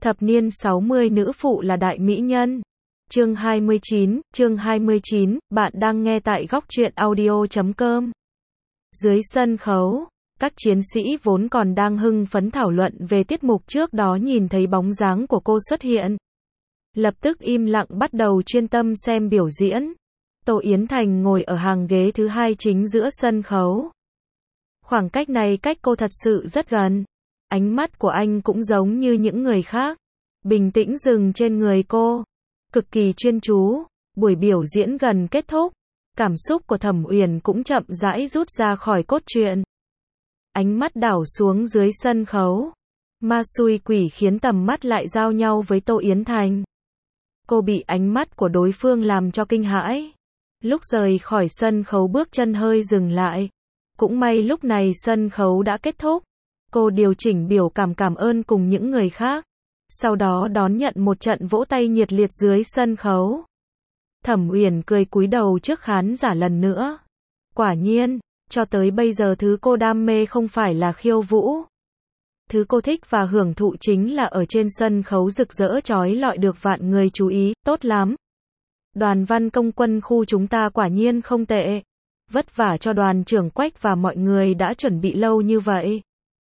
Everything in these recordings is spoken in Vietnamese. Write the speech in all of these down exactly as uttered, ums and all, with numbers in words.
Thập niên sáu mươi nữ phụ là đại mỹ nhân. Chương hai mươi chín, chương hai mươi chín, bạn đang nghe tại góc truyện audio chấm com. Dưới sân khấu, các chiến sĩ vốn còn đang hưng phấn thảo luận về tiết mục trước đó nhìn thấy bóng dáng của cô xuất hiện. Lập tức im lặng bắt đầu chuyên tâm xem biểu diễn. Tô Yến Thành ngồi ở hàng ghế thứ hai chính giữa sân khấu. Khoảng cách này cách cô thật sự rất gần. Ánh mắt của anh cũng giống như những người khác. Bình tĩnh dừng trên người cô. Cực kỳ chuyên chú. Buổi biểu diễn gần kết thúc. Cảm xúc của Thẩm Uyển cũng chậm rãi rút ra khỏi cốt truyện. Ánh mắt đảo xuống dưới sân khấu. Ma xui quỷ khiến tầm mắt lại giao nhau với Tô Yến Thành. Cô bị ánh mắt của đối phương làm cho kinh hãi. Lúc rời khỏi sân khấu bước chân hơi dừng lại. Cũng may lúc này sân khấu đã kết thúc. Cô điều chỉnh biểu cảm cảm ơn cùng những người khác. Sau đó đón nhận một trận vỗ tay nhiệt liệt dưới sân khấu. Thẩm Uyển cười cúi đầu trước khán giả lần nữa. Quả nhiên, cho tới bây giờ thứ cô đam mê không phải là khiêu vũ. Thứ cô thích và hưởng thụ chính là ở trên sân khấu rực rỡ chói lọi được vạn người chú ý, tốt lắm. Đoàn văn công quân khu chúng ta quả nhiên không tệ. Vất vả cho đoàn trưởng Quách và mọi người đã chuẩn bị lâu như vậy.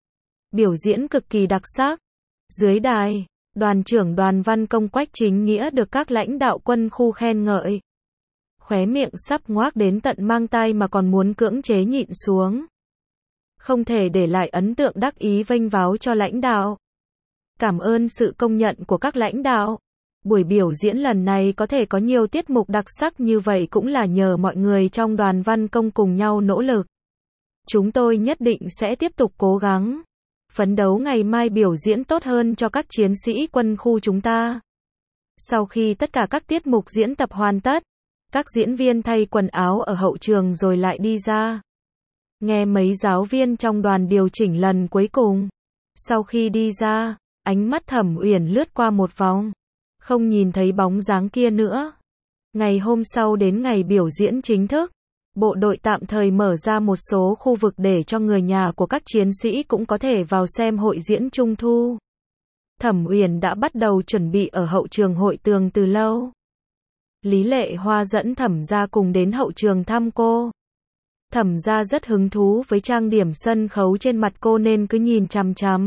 Biểu diễn cực kỳ đặc sắc. Dưới đài, đoàn trưởng đoàn văn công Quách chính nghĩa được các lãnh đạo quân khu khen ngợi. Khóe miệng sắp ngoác đến tận mang tai mà còn muốn cưỡng chế nhịn xuống. Không thể để lại ấn tượng đắc ý vênh váo cho lãnh đạo. Cảm ơn sự công nhận của các lãnh đạo. Buổi biểu diễn lần này có thể có nhiều tiết mục đặc sắc như vậy cũng là nhờ mọi người trong đoàn văn công cùng nhau nỗ lực. Chúng tôi nhất định sẽ tiếp tục cố gắng. Phấn đấu ngày mai biểu diễn tốt hơn cho các chiến sĩ quân khu chúng ta. Sau khi tất cả các tiết mục diễn tập hoàn tất, các diễn viên thay quần áo ở hậu trường rồi lại đi ra. Nghe mấy giáo viên trong đoàn điều chỉnh lần cuối cùng. Sau khi đi ra, ánh mắt Thẩm Uyển lướt qua một vòng. Không nhìn thấy bóng dáng kia nữa. Ngày hôm sau đến ngày biểu diễn chính thức, bộ đội tạm thời mở ra một số khu vực để cho người nhà của các chiến sĩ cũng có thể vào xem hội diễn Trung thu. Thẩm Uyển đã bắt đầu chuẩn bị ở hậu trường hội tường từ lâu. Lý Lệ Hoa dẫn Thẩm gia cùng đến hậu trường thăm cô. Thẩm gia rất hứng thú với trang điểm sân khấu trên mặt cô nên cứ nhìn chằm chằm.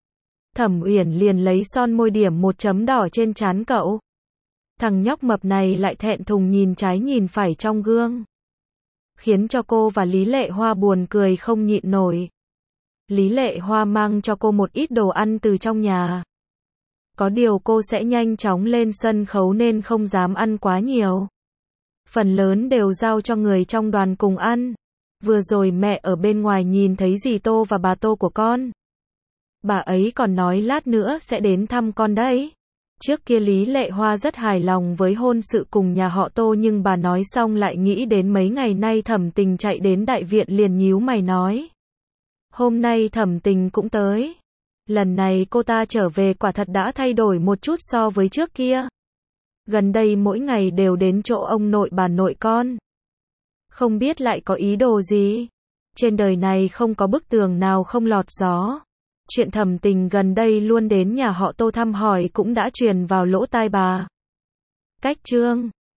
Thẩm Uyển liền lấy son môi điểm một chấm đỏ trên trán cậu. Thằng nhóc mập này lại thẹn thùng nhìn trái nhìn phải trong gương. Khiến cho cô và Lý Lệ Hoa buồn cười không nhịn nổi. Lý Lệ Hoa mang cho cô một ít đồ ăn từ trong nhà. Có điều cô sẽ nhanh chóng lên sân khấu nên không dám ăn quá nhiều. Phần lớn đều giao cho người trong đoàn cùng ăn. Vừa rồi mẹ ở bên ngoài nhìn thấy dì Tô và bà Tô của con. Bà ấy còn nói lát nữa sẽ đến thăm con đấy. Trước kia Lý Lệ Hoa rất hài lòng với hôn sự cùng nhà họ Tô nhưng bà nói xong lại nghĩ đến mấy ngày nay Thẩm Tình chạy đến đại viện liền nhíu mày nói. Hôm nay Thẩm Tình cũng tới. Lần này cô ta trở về quả thật đã thay đổi một chút so với trước kia. Gần đây mỗi ngày đều đến chỗ ông nội bà nội con. Không biết lại có ý đồ gì. Trên đời này không có bức tường nào không lọt gió. Chuyện Thẩm Tình gần đây luôn đến nhà họ Tô thăm hỏi cũng đã truyền vào lỗ tai bà. Cách chương